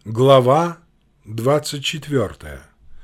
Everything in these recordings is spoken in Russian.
Глава 24.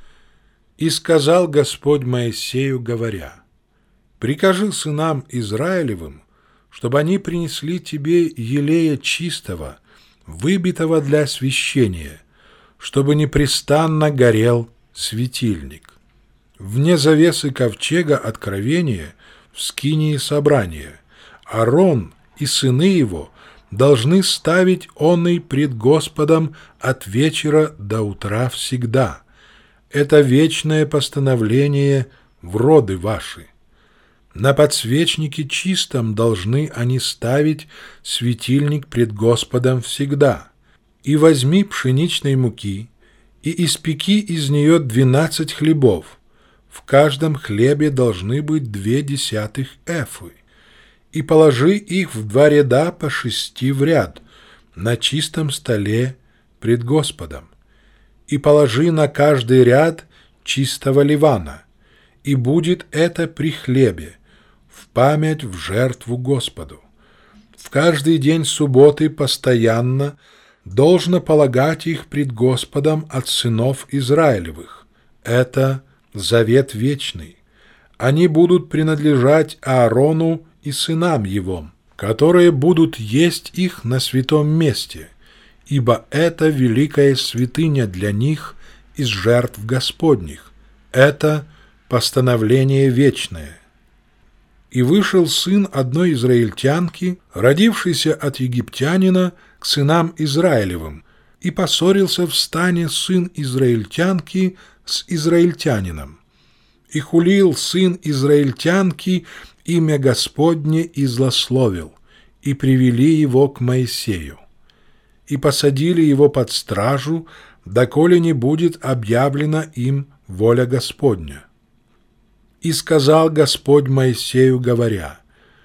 «И сказал Господь Моисею, говоря: прикажи сынам Израилевым, чтобы они принесли тебе елея чистого, выбитого для освящения, чтобы непрестанно горел светильник. Вне завесы ковчега откровения в скинии собрания Аарон и сыны его должны ставить онный пред Господом от вечера до утра всегда. Это вечное постановление в роды ваши. На подсвечнике чистом должны они ставить светильник пред Господом всегда. И возьми пшеничной муки, и испеки из нее 12 хлебов. В каждом хлебе должны быть 0,2 эфы. И положи их в 2 ряда по 6 в ряд на чистом столе пред Господом. И положи на каждый ряд чистого ливана, и будет это при хлебе, в память в жертву Господу. В каждый день субботы постоянно должно полагать их пред Господом от сынов Израилевых. Это завет вечный. Они будут принадлежать Аарону и сынам его, которые будут есть их на святом месте, ибо это великая святыня для них из жертв Господних. Это постановление вечное. И вышел сын одной израильтянки, родившийся от египтянина, к сынам Израилевым, и поссорился в стане сын израильтянки с израильтянином. И хулил сын израильтянки имя Господне и злословил, и привели его к Моисею. И посадили его под стражу, доколе не будет объявлена им воля Господня. И сказал Господь Моисею, говоря: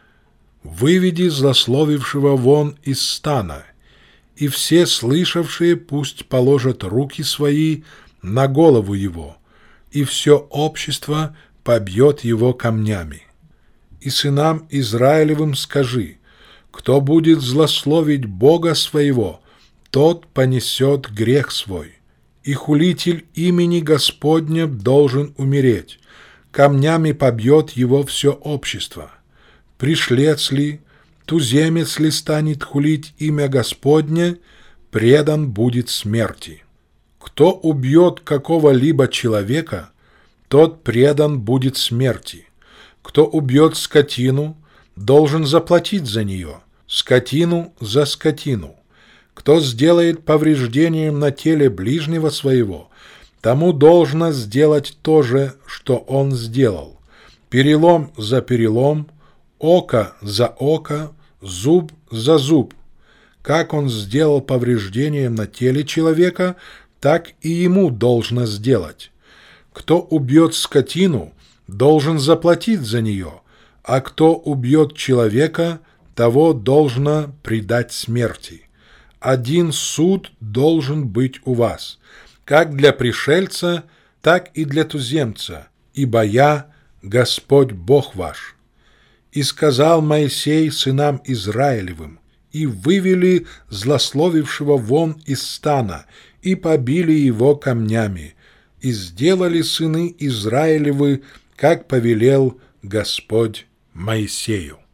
выведи злословившего вон из стана, и все слышавшие пусть положат руки свои на голову его, и все общество побьет его камнями. И сынам Израилевым скажи: кто будет злословить Бога своего, тот понесет грех свой. И хулитель имени Господня должен умереть, камнями побьет его все общество. Пришлец ли, туземец ли станет хулить имя Господне, предан будет смерти. Кто убьет какого-либо человека, тот предан будет смерти. Кто убьет скотину, должен заплатить за нее, скотину за скотину. Кто сделает повреждением на теле ближнего своего, тому должно сделать то же, что он сделал. Перелом за перелом, око за око, зуб за зуб. Как он сделал повреждением на теле человека, так и ему должно сделать. Кто убьет скотину, должен заплатить за нее, а кто убьет человека, того должно предать смерти. Один суд должен быть у вас, как для пришельца, так и для туземца, ибо я Господь Бог ваш. И сказал Моисей сынам Израилевым, и вывели злословившего вон из стана, и побили его камнями, и сделали сыны Израилевы, как повелел Господь Моисею.